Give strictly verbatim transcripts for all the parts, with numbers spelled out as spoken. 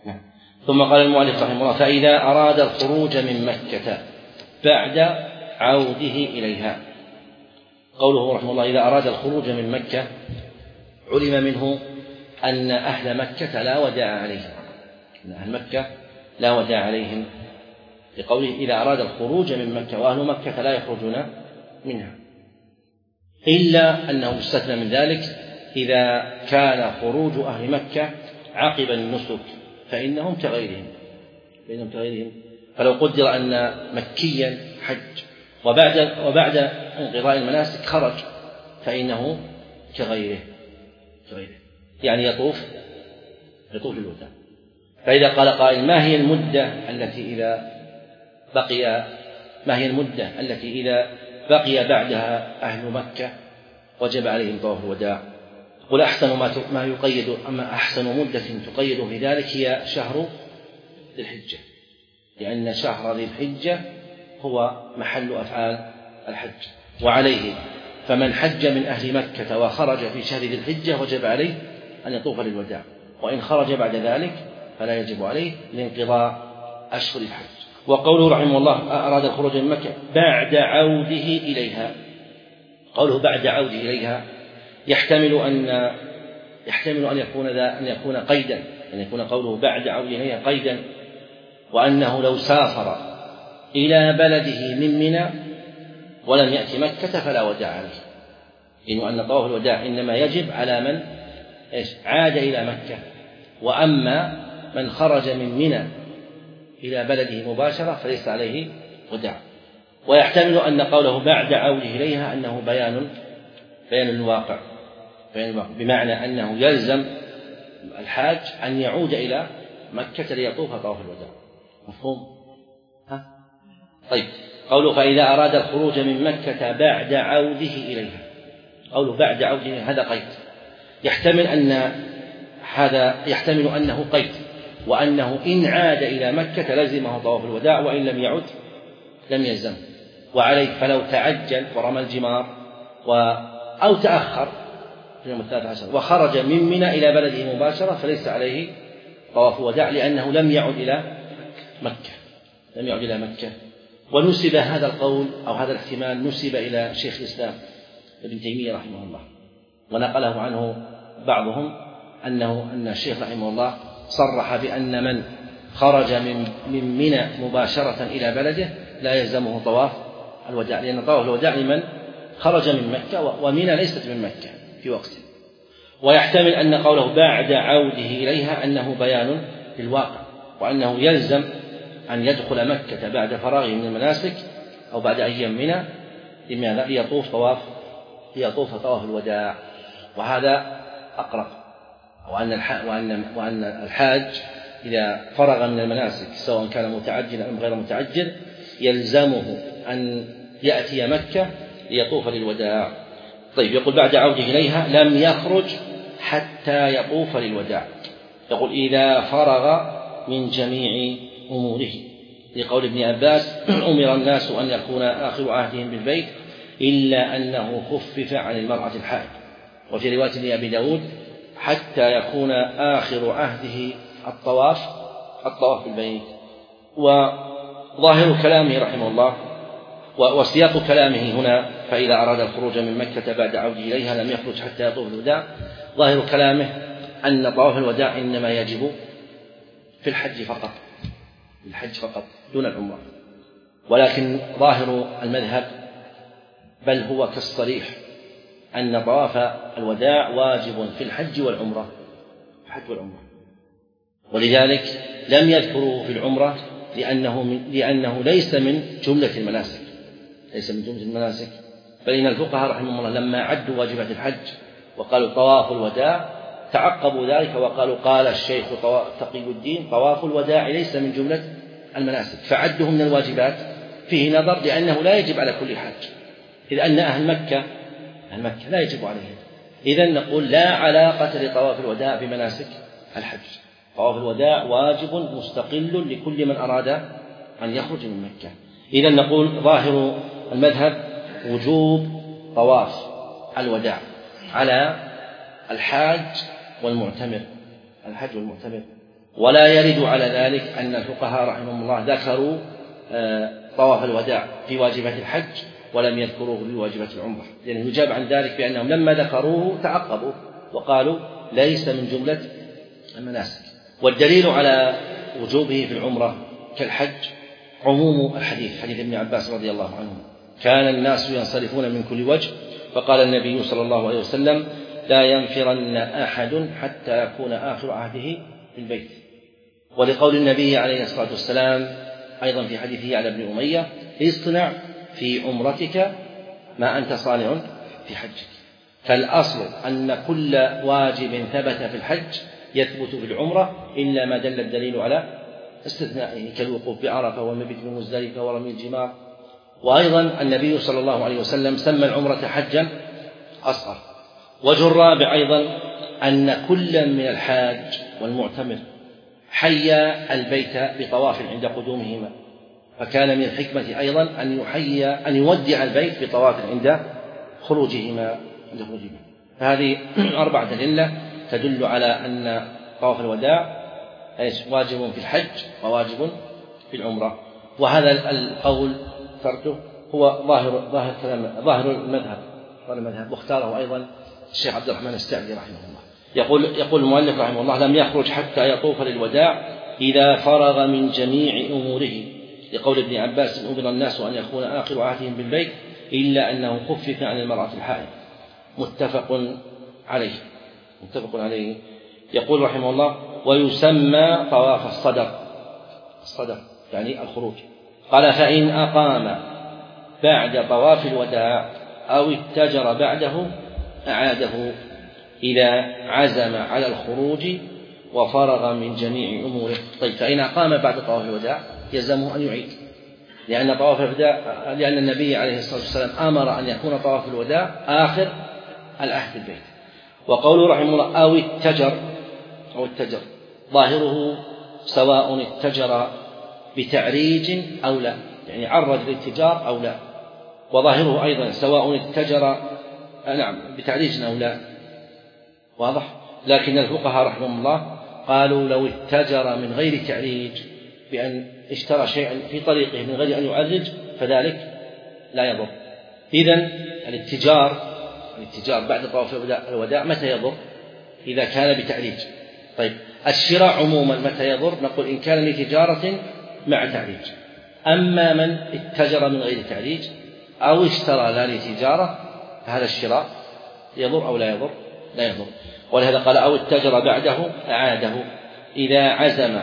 ثم قال المؤلف رحمه الله: فإذا أراد الخروج من مكة بعد عوده إليها. قوله رحمه الله: إذا أراد الخروج من مكة، علم منه أن أهل مكة لا وداع عليهم، أن أهل مكة لا وداع عليهم، لقوله: إذا أراد الخروج من مكة، وأهل مكة لا يخرجون منها، إلا أنه استثنى من ذلك إذا كان خروج أهل مكة عقب النسك فإنهم كغيرهم فإنهم كغيرهم فلو قدر أن مكيا حج وبعد وبعد انقضاء المناسك خرج فإنه كغيره كغيره يعني يطوف يطوف الوداع. فإذا قال قائل: ما هي المدة التي إذا بقي ما هي المدة التي إذا بقي بعدها أهل مكة وجب عليهم طواف الوداع؟ قل: أحسن ما ما يقيد أما أحسن مدة تقيد في ذلك هي شهر ذي الحجة، لأن شهر ذي الحجة هو محل أفعال الحج، وعليه فمن حج من أهل مكة وخرج في شهر ذي الحجة وجب عليه أن يطوف للوداع، وإن خرج بعد ذلك فلا يجب عليه لانقضاء أشهر الحج. وقوله رحمه الله: أراد الخروج من مكة بعد عوده إليها، قوله بعد عوده إليها يحتمل أن يحتمل أن يكون ذا أن يكون قيدا، أن يكون قوله بعد عوده إليها قيدا، وأنه لو سافر إلى بلده من منى ولم يأتي مكة فلا وداع عليه، إنه أن طواف الوداع إنما يجب على من إيش عاد إلى مكة، وأما من خرج من منى إلى بلده مباشرة فليس عليه وداع. ويحتمل أن قوله بعد عوده إليها أنه بيان بيان الواقع بيان الواقع بمعنى أنه يلزم الحاج أن يعود إلى مكة ليطوف طواف الوداع. مفهوم؟ ها؟ طيب، قوله: فإذا أراد الخروج من مكة بعد عوده إليها، قوله بعد عوده إليها هذا قيد، يحتمل أن هذا يحتمل أنه قيد، وأنه إن عاد إلى مكة لزمه طواف الوداع، وإن لم يعد لم يلزمه. وعليه فلو تعجل ورمى الجمار و أو تأخر في يوم الثالث عشر وخرج من منى إلى بلده مباشرة فليس عليه طواف وداع، لأنه لم يعد إلى مكة لم يعد إلى مكة. ونسب هذا القول أو هذا الاحتمال نسب إلى شيخ الإسلام ابن تيمية رحمه الله، ونقله عنه بعضهم أنه أن الشيخ رحمه الله صرح بأن من خرج من من منى مباشرة إلى بلده لا يلزمه طواف الوداع، لأن طواف الوداع لمن خرج من مكة، ومنى ليست من مكة في وقته. ويحتمل أن قوله بعد عوده إليها أنه بيان للواقع، وأنه يلزم أن يدخل مكة بعد فراغه من المناسك أو بعد أيام منى لماذا؟ ليطوف طواف ليطوف طواف الوداع. وهذا أقرب، وأن وأن وأن الحاج إذا فرغ من المناسك سواء كان متعجلا أم غير متعجل يلزمه أن يأتي مكة ليطوف للوداع. طيب، يقول بعد عوده إليها لم يخرج حتى يطوف للوداع. يقول إذا فرغ من جميع أموره، لقول ابن عباس: أمر الناس أن يكون آخر عهدهم بالبيت إلا أنه خفف عن المرأة الحائض. وفي رواية لأبي داود: حتى يكون آخر عهده الطواف الطواف بالبيت. وظاهر كلامه رحمه الله وسياق كلامه هنا: فإذا أراد الخروج من مكة بعد عوده إليها لم يخرج حتى يطوف الوداع، ظاهر كلامه أن طواف الوداع إنما يجب في الحج فقط الحج فقط دون العمرة. ولكن ظاهر المذهب بل هو كالصريح أن طواف الوداع واجب في الحج والعمرة الحج والعمرة ولذلك لم يذكره في العمرة لأنه, من لأنه ليس من جملة المناسك ليس من جملة المناسك بل إن الفقهاء رحمهم الله لما عدوا واجبات الحج وقالوا طواف الوداع تعقبوا ذلك وقالوا: قال الشيخ تقي الدين: طواف الوداع ليس من جملة المناسك، فعده من الواجبات فيه نظر، لأنه لا يجب على كل حاج، إذ أن أهل مكة أهل مكة لا يجب عليهم. إذن نقول لا علاقة لطواف الوداع بمناسك الحج، طواف الوداع واجب مستقل لكل من أراد أن يخرج من مكة. إذن نقول ظاهر المذهب وجوب طواف الوداع على الحاج والمعتمر الحج والمعتمر ولا يرد على ذلك أن الفقهاء رحمهم الله ذكروا طواف الوداع في واجبات الحج ولم يذكروه في واجبات العمرة، لأنه يعني يجاب عن ذلك بأنهم لما ذكروه تعقبوا وقالوا ليس من جملة المناسك. والدليل على وجوبه في العمرة كالحج عموم الحديث، حديث ابن عباس رضي الله عنه: كان الناس ينصرفون من كل وجه، فقال النبي صلى الله عليه وسلم: لا ينفرن أحد حتى يكون آخر عهده بالبيت. ولقول النبي عليه الصلاة والسلام أيضا في حديثه على ابن أمية: اصطنع في عمرتك ما أنت صانع في حجك. فالأصل أن كل واجب ثبت في الحج يثبت في العمرة إلا ما دل الدليل على استثنائه، كالوقوف بعرفة والمبيت بمزدلفة ورمي الجمار. وأيضا النبي صلى الله عليه وسلم سمى العمرة حجا أصغر. وجه الرابع أيضا أن كل من الحاج والمعتمر حيا البيت بطواف عند قدومهما، فكان من الحكمة أيضا أن يحيي أن يودع البيت بطواف عند خروجهما عند خروجهما. فهذه أربعة أدلة تدل على أن طواف الوداع واجب في الحج وواجب في العمرة. وهذا القول فرته هو ظاهر ظاهر كلام ظاهر المذهب ظاهر المذهب واختاره أيضا الشيخ عبد الرحمن السعدي رحمه الله. يقول يقول المؤلف رحمه الله: لم يخرج حتى يطوف للوداع إذا فرغ من جميع أموره، لقول ابن عباس: أمر الناس أن يكون آخر عهدهم بالبيت إلا أنه خفف عن المرأة الحائض. متفق عليه متفق عليه. يقول رحمه الله: ويسمى طواف الصدر الصدر يعني الخروج. قال: فإن أقام بعد طواف الوداع أو اتجر بعده أعاده إذا عزم على الخروج وفرغ من جميع أموره. طيب، فإن أقام بعد طواف الوداع يلزمه أن يعيد، لأن طواف الوداع لأن النبي عليه الصلاة والسلام أمر أن يكون طواف الوداع آخر العهد بالبيت. وقوله رحمه الله: أو اتجر أو اتجر ظاهره سواء اتجر بتعريج أو لا، يعني عرج الاتجار أو لا. وظاهره أيضا سواء اتجر نعم بتعريج أو لا، واضح. لكن الفقهاء رحمهم الله قالوا لو اتجر من غير تعريج بأن اشترى شيئا في طريقه من غير أن يعرج فذلك لا يضر. إذن الاتجار الاتجار بعد طواف الوداع متى يضر؟ إذا كان بتعريج. طيب، الشراء عموما متى يضر؟ نقول إن كان لتجارة مع تعريج. أما من اتجر من غير تعريج أو اشترى لا لتجارة فهذا الشراء يضر أو لا يضر؟ لا يضر. ولهذا قال: أو اتجر بعده أعاده إذا عزم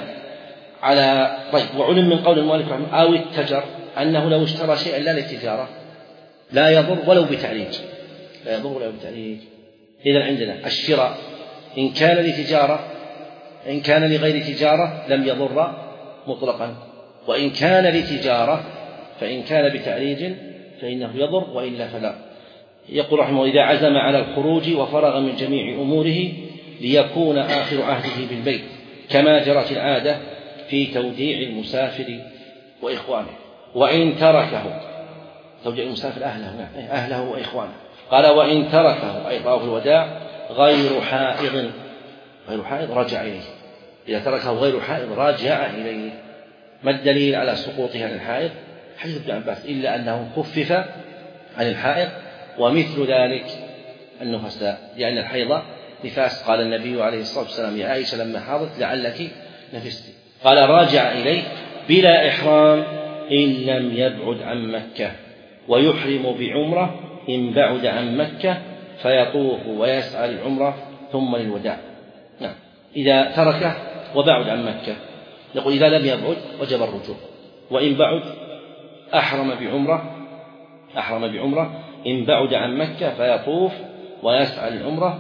على. طيب، وعلم من قول المؤلف رحمه أو اتجر أنه لو اشترى شيئا لا للتجارة لا يضر ولو بتعريج لا يضر ولو بتعريج. إذا عندنا الشراء إن كان لتجارة إن كان لغير تجارة لم يضر مطلقا، وإن كان لتجارة فإن كان بتعريج فإنه يضر وإلا فلا. يقول رحمه: إذا عزم على الخروج وفرغ من جميع أموره ليكون آخر عهده بالبيت، كما جرت العادة في توديع المسافر وإخوانه. وإن تركه توديع المسافر أهله أهله وإخوانه. قال: وإن تركه أي طواف الوداع غير حائض غير حائض رجع إليه. إذا تركه غير حائض راجع إليه. ما الدليل على سقوطها عن الحائض؟ حديث ابن عباس: إلا أنه خفف عن الحائض، ومثل ذلك النفساء، لأن الحيض نفاس. قال النبي عليه الصلاة والسلام يا عائشة لما حاضت: لعلك نفست. قال: راجع إليه بلا إحرام إن لم يبعد عن مكة، ويحرم بعمرة إن بعد عن مكة فيطوف ويسعى للعمرة ثم للوداع. نعم، إذا تركه وبعد عن مكة نقول إذا لم يبعد وجب الرجوع، وإن بعد أحرم بعمرة أحرم بعمرة إن بعد عن مكة فيطوف ويسعى للعمرة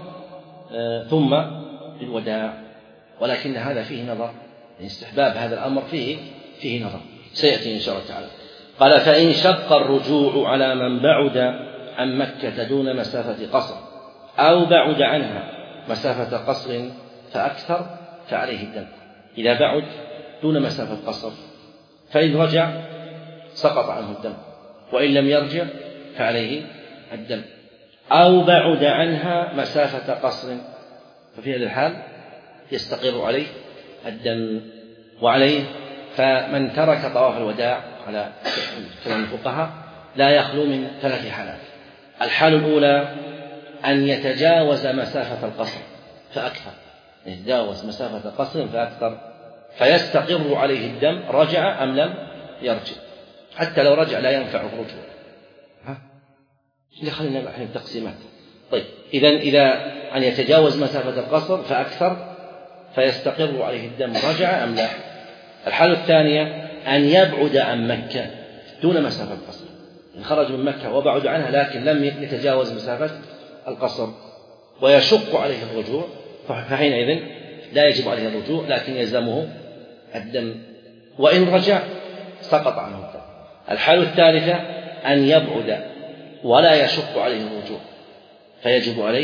ثم للوداع. ولكن هذا فيه نظر، استحباب هذا الأمر فيه فيه نظر سيأتي إن شاء الله تعالى. قال: فإن شق الرجوع على من بعد عن مكة دون مسافة قصر أو بعد عنها مسافة قصر فأكثر فعليه الدم. إذا بعد دون مسافة قصر فإن رجع سقط عنه الدم، وإن لم يرجع فعليه الدم. أو بعد عنها مسافة قصر ففي هذا الحال يستقر عليه الدم. وعليه فمن ترك طواف الوداع على كلام الفقهاء لا يخلو من ثلاث حالات. الحال الأولى أن يتجاوز مسافة القصر فأكثر، يتجاوز مسافة قصر فأكثر فيستقر عليه الدم رجع أم لم يرجع، حتى لو رجع لا ينفعه الرجوع. ها اللي خلينا نحن التقسيمات. طيب إذا إذا أن يتجاوز مسافة القصر فأكثر فيستقر عليه الدم رجع أم لا. الحالة الثانية أن يبعد عن مكة دون مسافة القصر، إن خرج من مكة وبعد عنها لكن لم يتجاوز مسافة القصر ويشق عليه الرجوع، فحينئذ لا يجب عليه الرجوع لكن يلزمه الدم، وإن رجع سقط عنه الدم. الحالة الثالثة أن يبعد ولا يشق عليه الرجوع فيجب عليه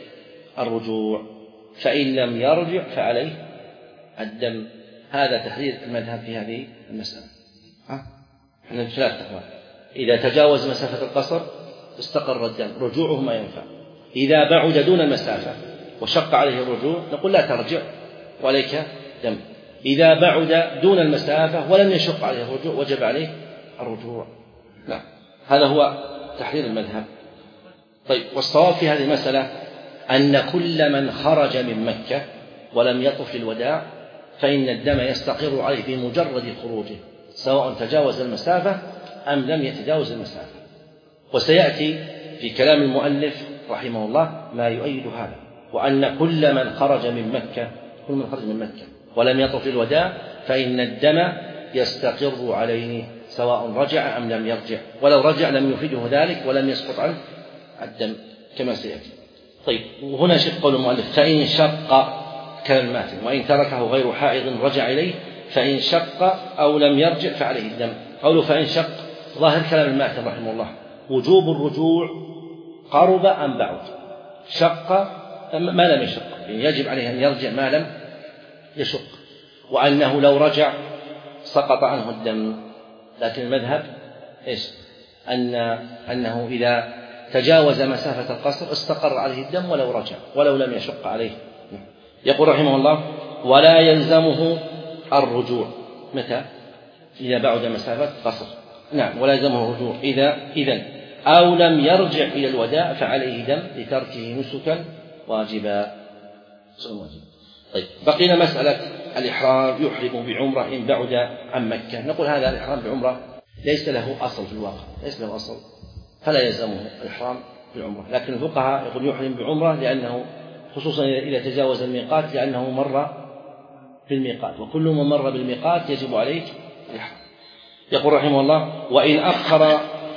الرجوع، فإن لم يرجع فعليه الدم. هذا تحرير المذهب في هذه المسألة. احنا ثلاث أقوال: إذا تجاوز مسافة القصر استقر الدم رجوعه ما ينفع، إذا بعد دون المسافة وشق عليه الرجوع نقول لا ترجع وعليك دم، إذا بعد دون المسافة ولم يشق عليه الرجوع وجب عليه الرجوع. لا، هذا هو تحرير المذهب. طيب، والصواب في هذه المسألة أن كل من خرج من مكة ولم يطف للوداع فإن الدم يستقر عليه بمجرد خروجه سواء تجاوز المسافة أم لم يتجاوز المسافة. وسيأتي في كلام المؤلف رحمه الله ما يؤيد هذا، وأن كل من خرج من مكة كل من خرج من مكة ولم يطف للوداع فإن الدم يستقر عليه سواء رجع أم لم يرجع، ولو رجع لم يفيده ذلك ولم يسقط عنه الدم كما سيأتي. طيب، وهنا شق قول المؤلف: فإن شق كالماتن وإن تركه غير حائض رجع إليه، فإن شق أو لم يرجع فعليه الدم. قوله فإن شق ظاهر كلام الماتن رحمه الله وجوب الرجوع قرب أم بعد. شق ما لم يشق، يعني يجب عليه أن يرجع ما لم يشق، وأنه لو رجع سقط عنه الدم. لكن المذهب إيش؟ أن أنه إذا تجاوز مسافة القصر استقر عليه الدم ولو رجع ولو لم يشق عليه. يقول رحمه الله: ولا يلزمه الرجوع. متى؟ إذا بعد مسافة قصر. نعم، ولا يلزمه الرجوع إذا إذن أو لم يرجع إلى الوداع فعليه دم لتركه نسكا واجبا. طيب، بقينا مسألة الإحرام: يحرم بعمرة إن بعد عن مكة. نقول هذا الإحرام بعمرة ليس له أصل في الواقع، ليس له أصل، فلا يلزمه الإحرام بالعمرة. لكن الفقهاء يقول يحرم بعمرة لأنه خصوصا إذا تجاوز الميقات لأنه مر بالميقات، وكل من مر بالميقات يجب عليه الإحرام. يقول رحمه الله: وإن أخر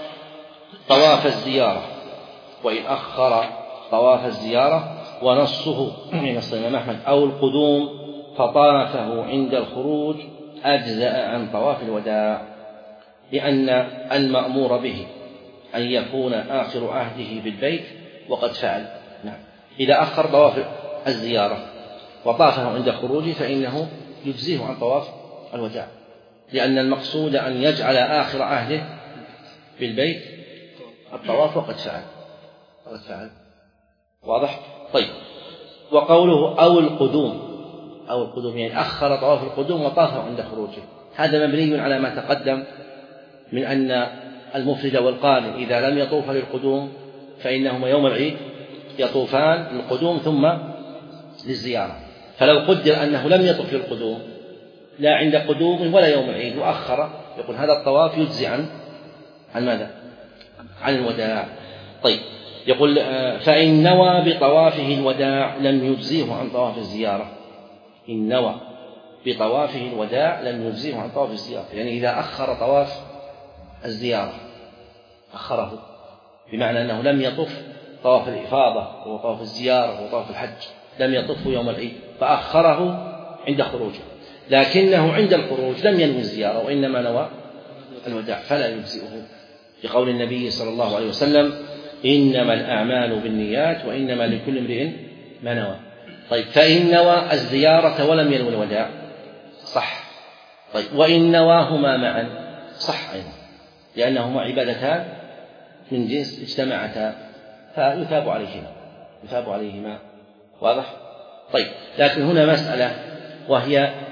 طواف الزيارة وإن أخر طواف الزيارة ونصه من نص الإمام أحمد أو القدوم فطافه عند الخروج أجزأ عن طواف الوداع، لأن المأمور به أن يكون آخر عهده بالبيت وقد فعل. نعم، إذا أخر طواف الزيارة وطافه عند خروجه فإنه يجزيه عن طواف الوداع، لأن المقصود أن يجعل آخر عهده بالبيت الطواف وقد فعل وقد فعل واضح؟ طيب، وقوله أو القدوم أو القدوم يعني أخر طواف القدوم وطافه عند خروجه، هذا مبني على ما تقدم من أن المفرد والقارن إذا لم يطوف للقدوم فإنهما يوم العيد يطوفان للقدوم ثم للزيارة. فلو قدر أنه لم يطف للقدوم لا عند قدوم ولا يوم العيد وأخر، يقول هذا الطواف يجزي عن عن ماذا؟ عن الوداع. طيب، يقول فإن نوى بطوافه الوداع لم يجزيه عن طواف الزيارة. إن نوى بطوافه الوداع لم يجزيه عن طواف الزيارة، يعني إذا أخر طواف الزيارة أخره بمعنى أنه لم يطف طواف الإفاضة وطواف الزيارة وطواف الحج، لم يطفه يوم العيد فأخره عند خروجه، لكنه عند الخروج لم ينوي الزيارة وإنما نوى الوداع فلا يجزئه، لقول النبي صلى الله عليه وسلم: إنما الأعمال بالنيات وإنما لكل امرئ ما نوى. طيب، فإن نوى الزيارة ولم ينوي الوداع صح. طيب، وإن نواهما معا صح أيضا، لأنهما عبادتان من جنس اجتمعتا فيثاب عليهما يثاب عليهما واضح؟ طيب، لكن هنا مسألة وهي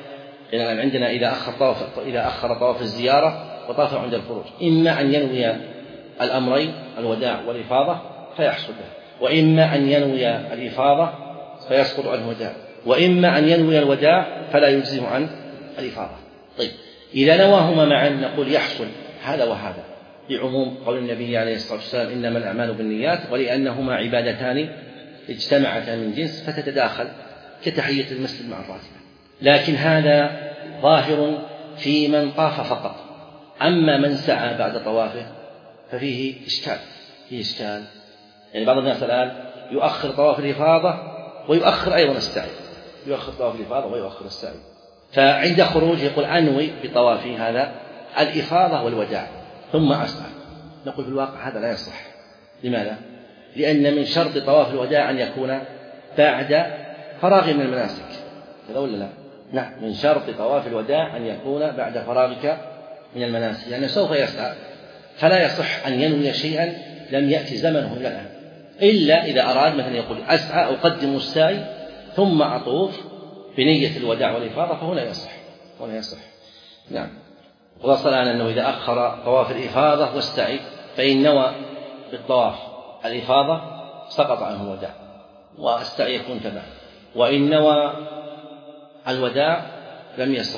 إذن عندنا إذا أخر طواف إذا أخر طواف الزيارة وطاف عند الخروج إما أن ينوي الأمرين الوداع والإفاضة فيحصل له، وإما أن ينوي الإفاضة فيسقط عنه الوداع، وإما أن ينوي الوداع فلا يجزم عن الإفاضة. طيب إذا نواهما معا نقول يحصل هذا وهذا، لعموم قول النبي عليه الصلاة والسلام إنما الأعمال بالنيات، ولأنهما عبادتان اجتمعتا من جنس فتتداخل كتحية المسجد مع الراتبة. لكن هذا ظاهر في من طاف فقط، أما من سعى بعد طوافه ففيه إشكال فيه إشكال يعني بعض الناس الآن يؤخر طواف الإفاضة ويؤخر أيضا السعي، يؤخر طواف الإفاضة ويؤخر السعي، فعند خروج يقول أنوي بطوافي هذا الإفاضة والوداع ثم أسعى. نقول في الواقع هذا لا يصح. لماذا؟ لأن من شرط طواف الوداع أن يكون بعد فراغ من المناسك، كذا ولا لا؟ نعم، من شرط طواف الوداع أن يكون بعد فراغك من المناسك، لأنه سوف يسعى، فلا يصح أن ينوي شيئا لم يأتي زمنه إلى الآن، إلا إذا أراد مثلا يقول أسعى أقدم السعي ثم أطوف بنية الوداع والإفاضة فهنا يصح، هنا يصح. نعم. وصل الآن أنه إذا أخر طواف الإفاضة والسعي فإن نوى بالطواف الإفاضة سقط عنه الوداع والسعي يكون تبعه، وإن نوى الوداع لم يصح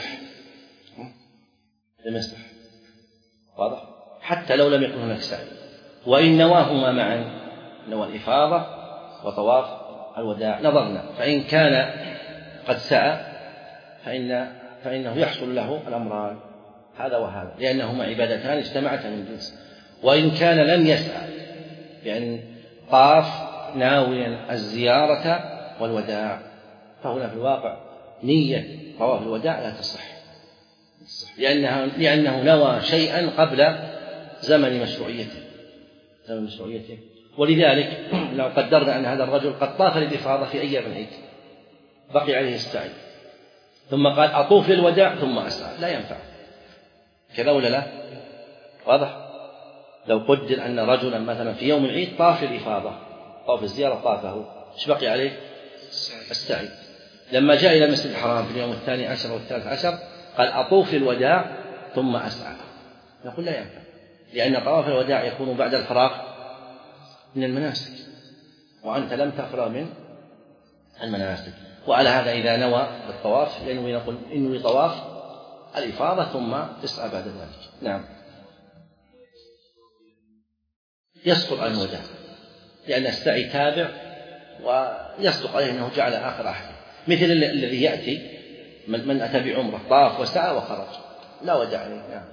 لم يصح واضح حتى لو لم يكن هناك سعي. وإن نواهما معا نوى الإفاضة وطواف الوداع نظرنا، فإن كان قد سعى فإن فإنه يحصل له الأمران هذا وهذا، لأنهما عبادتان اجتمعتا من جنس. وإن كان لم يسعى يعني طاف ناويا الزيارة والوداع فهنا في الواقع نية طواف الوداع لا تصح، لأنه, لأنه نوى شيئا قبل زمن مشروعيته زمن مشروعيته ولذلك لو قدرنا أن هذا الرجل قد طاف للإفاضة في أيام العيد بقي عليه السعي ثم قال أطوف للوداع ثم أسعى، لا ينفع، كذا ولا لا؟ واضح؟ لو قدر أن رجلا مثلا في يوم العيد طاف للإفاضة طاف الزيارة طافه، ايش بقي عليه؟ السعي. لما جاء إلى المسجد الحرام في اليوم الثاني عشر والثالث عشر قال أطوف للوداع ثم أسعى، نقول لا ينفع، لأن طواف الوداع يكون بعد الفراغ من المناسك وأنت لم تفرغ من المناسك. وعلى هذا إذا نوى بالطواف ينوي نقول إنوي طواف الإفاضة ثم تسعى بعد ذلك. نعم. يسقط عن الوداع لأن السعي تابع ويصدق عليه أنه جعل آخر أحد، مثل الذي يأتي من, من أتى بعمرة طاف وسعى وخرج لا وداع عليه. نعم.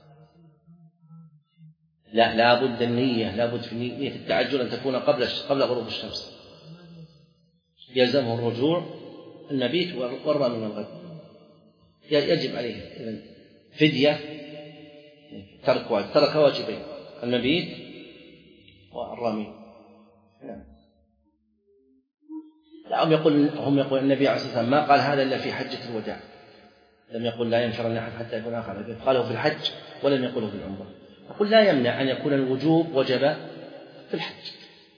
لا لا بد النية لا بد في نية التعجل أن تكون قبل قبل غروب الشمس، يلزمه الرجوع المبيت والرمي من الغد، يجب عليه فدية ترك واجب ترك واجبين المبيت والرمي. نعم. لا هم يقول هم يقول النبي عليه الصلاة والسلام ما قال هذا إلا في حجة الوداع، لم يقل لا ينفرن أحد حتى يكون آخر، قاله في الحج ولم يقله في العمرة. أقول لا يمنع أن يكون الوجوب وجب في الحج.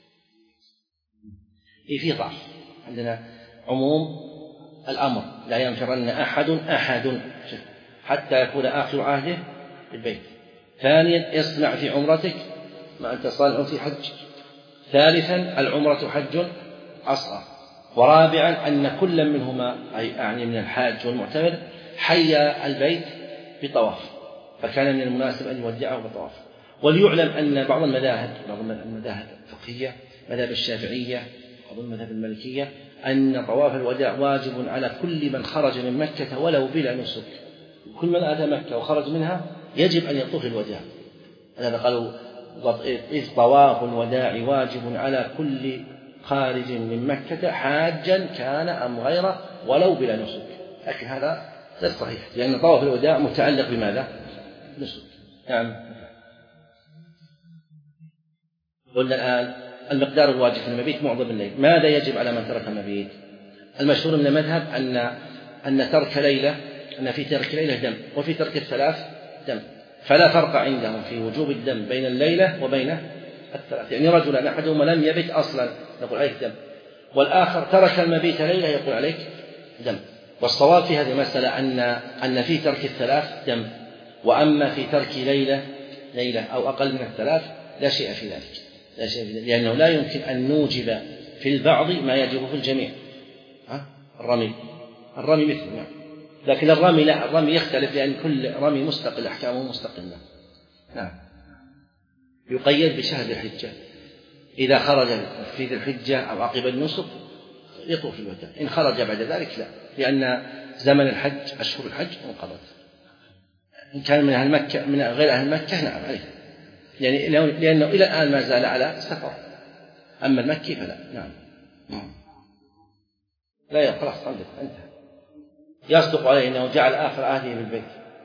إيه في ضعف عندنا عموم الأمر لا ينفرن أحد أحد حتى يكون آخر عهده بالبيت. ثانيا اصنع في عمرتك ما أنت صانع في حج. ثالثا العمرة حج أصغر. ورابعا أن كل منهما أي أعني من الحاج والمعتمر حي البيت بطواف، فكان من المناسب أن يودعه بطواف. وليعلم أن بعض المذاهب بعض المذاهب الفقهية مذهب الشافعية وبعض المذاهب المالكية أن طواف الوداع واجب على كل من خرج من مكة ولو بلا نسك، كل من أتى مكة وخرج منها يجب أن يطوف الوداع. هذا قالوا إذ طواف الوداع واجب على كل خارج من مكة حاجا كان أم غيره ولو بلا نسك، لكن هذا غير صحيح لأن طواف الوداع متعلق بماذا؟ نسك. نعم. قلنا الآن المقدار الواجب في المبيت معظم الليل، ماذا يجب على من ترك المبيت؟ المشهور من المذهب أن أن ترك ليلة أن في ترك ليلة دم وفي ترك الثلاث دم، فلا فرق عندهم في وجوب الدم بين الليلة وبين الثلاث. يعني رجلا أحدهما لم يبت أصلا نقول عليك دم، والآخر ترك المبيت ليلة يقول عليك دم. والصواب في هذه المسألة أن أن في ترك الثلاث دم، وأما في ترك ليلة ليلة أو أقل من الثلاث لا شيء في ذلك، لا شيء في ذلك، لأنه لا يمكن أن نوجب في البعض ما يجب في الجميع. ها؟ الرمي الرمي مثل ما. لكن الرمي لا، الرمي يختلف لأن كل رمي مستقل، أحكامه مستقلة. نعم. يقيد بشهر الحجة، إذا خرج في ذي الحجة أو عقب النسك يطوف الوداع، إن خرج بعد ذلك لا، لأن زمن الحج أشهر الحج انقضت. إن كان من أهل مكة من غير أهل مكة نعم عليه، يعني لأنه إلى الآن ما زال على سفر، أما المكي فلا. نعم. لا يا خلاص صدق انتهى. يصدق عليه أنه جعل آخر عهده بالبيت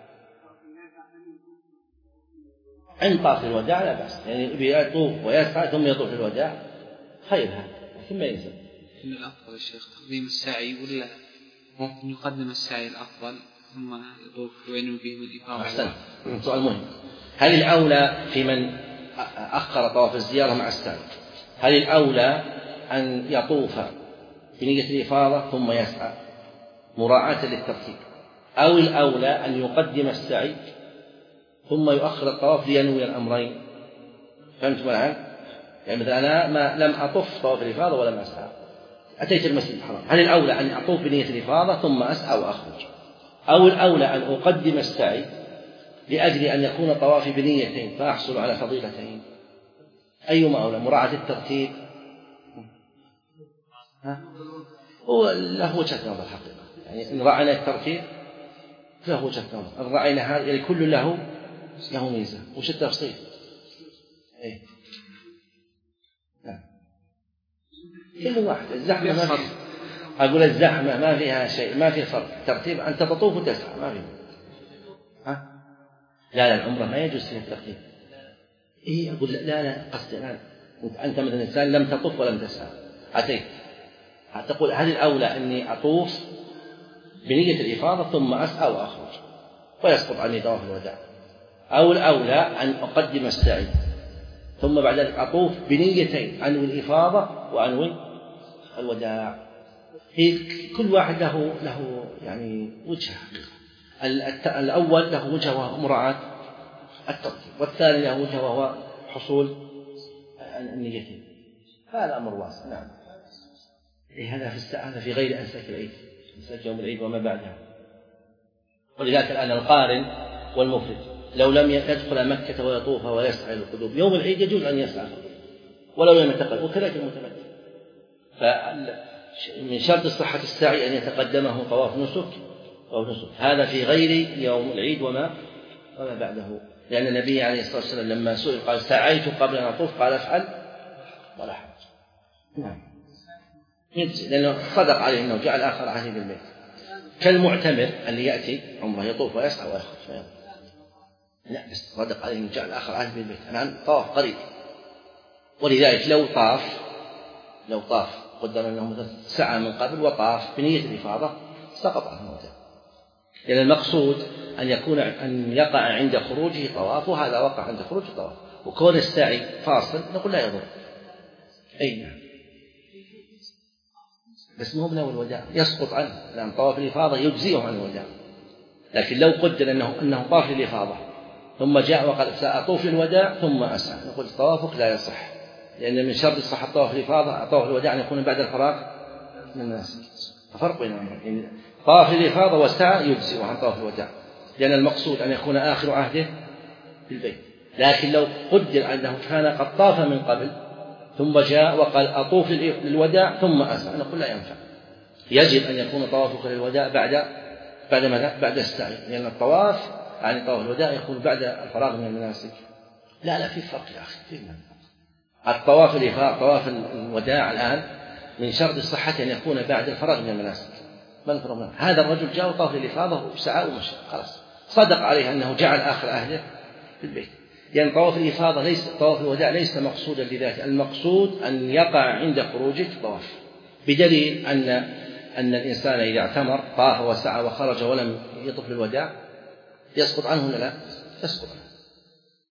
عند طاف الوداع لا بأس، يعني يطوف ويسعى ثم يطوف الوداع خير هذا، ثم ينزل. إن الأفضل الشيخ تقديم السعي ولا أن يقدم السعي الأفضل ثم يطوف وينوي به من الإفاضة؟ أحسن، سؤال مهم. هل الأولى في من أخر طواف الزيارة مع السعي، هل الأولى أن يطوف بنية الإفاضة ثم يسعى مراعاة للترتيب، أو الأولى أن يقدم السعي ثم يؤخر الطواف لينوي الأمرين؟ فهمتم الآن؟ يعني مثلا أنا ما لم أطف طواف الإفاضة ولم أسعى، أتيت المسجد الحرام، هل الأولى أن أطوف بنية الإفاضة ثم أسعى وأخرج، أو الأولى أن أقدم السعي لأجل أن يكون طوافي بنيتين فأحصل على فضيلتين؟ أيما أولى؟ مراعاة الترتيب. ها؟ هو له وجهة نظر حقيقة، يعني إن رأينا الترتيب له وجهة نظر، إن رأينا هذا يعني كل له له ميزة. وش التفصيل؟ إيه؟ لا. كل واحد الزحمة ما في، أقول الزحمة ما فيها شيء، ما في فرق، ترتيب أنت تطوف وتسعى ما في. ها؟ لا لا العمرة ما يجوز فيها الترتيب. إيه أقول لا لا قصدي الآن أنت مثلا إنسان لم تطوف ولم تسعى، أتيت تقول هل الأولى أني أطوف بنية الإفاضة ثم أسعى وأخرج ويسقط عني طواف الوداع، أو الأولى أن أقدم السعي ثم بعد ذلك أطوف بنيتين، أنوي الإفاضة وأنوي الوداع؟ هي كل واحد له له يعني وجهة. الأول له وجهة وهو مراعاة الترتيب، والثاني له وجهة وهو حصول النيتين. هذا أمر واسع. نعم. هذا في هذا في غير أنساك العيد، أنساك يوم العيد وما بعدها. ولذلك الآن القارن والمفرد لو لم يدخل مكة ويطوف ويسعى للقدوم يوم العيد يجوز أن يسعى ولو لم يتقدم، وكذلك المتمتع. فمن شرط صحة السعي أن يتقدمه طواف نسك أو نسك، هذا في غير يوم العيد وما وما بعده، لأن النبي عليه الصلاة والسلام لما سئل قال سعيت قبل أن أطوف، قال افعل ولا حرج. نعم. لأنه صدق عليه أنه جعل آخر عهده بالبيت، كالمعتمر اللي يأتي عمره يطوف ويسعى ويخرج. لا بس صدق عليه أنه جعل آخر عهده بالبيت، الآن طواف قريب. ولذلك لو طاف لو طاف قدر أنه مثلا سعى من قبل وطاف بنية الإفاضة سقط عنه الوداع، لأن المقصود أن يكون أن يقع عند خروجه طواف، وهذا وقع عند خروجه طواف، وكون السعي فاصل نقول لا يضر. أي نعم، بس مو بنوى الوداع يسقط عنه، لأن طواف الإفاضة يجزئه عن الوداع. لكن لو قدر أنه أنه طاف للإفاضة ثم جاء وقال سأطوف للوداع ثم أسعى، نقول طوافك لا يصح، لأن من شرط صحة طواف الإفاضة طواف الوداع أن يكون بعد الفراغ من الناس. فرق بين الأمرين، طواف الإفاضة والسعي يجزئ عن طواف الوداع، لأن المقصود أن يكون آخر عهده بالبيت. لكن لو قدر أنه كان قد طاف من قبل ثم جاء وقال أطوف للوداع ثم أسعى، نقول لا ينفع، يجب أن يكون طوافك للوداع بعد بعد ماذا؟ بعد السعي، لأن الطواف يعني طواف الوداع يكون بعد الفراغ من المناسك. لا لا في فرق يا أخي، في فرق. الطواف الإفاضة طواف الوداع الآن من شرط الصحة أن يكون بعد الفراغ من المناسك. من فرق؟ هذا الرجل جاء وطاف للإفاضة وسعى ومشى خلاص، صدق عليه أنه جعل آخر عهده في البيت، لأن يعني طواف الإفاضة ليس طواف الوداع ليس مقصودا لذاته، المقصود أن يقع عند خروجه طواف، بدليل أن أن الإنسان إذا اعتمر طاف وسعى وخرج ولم يطف للوداع يسقط عنه ولا لا؟ يسقط عنه.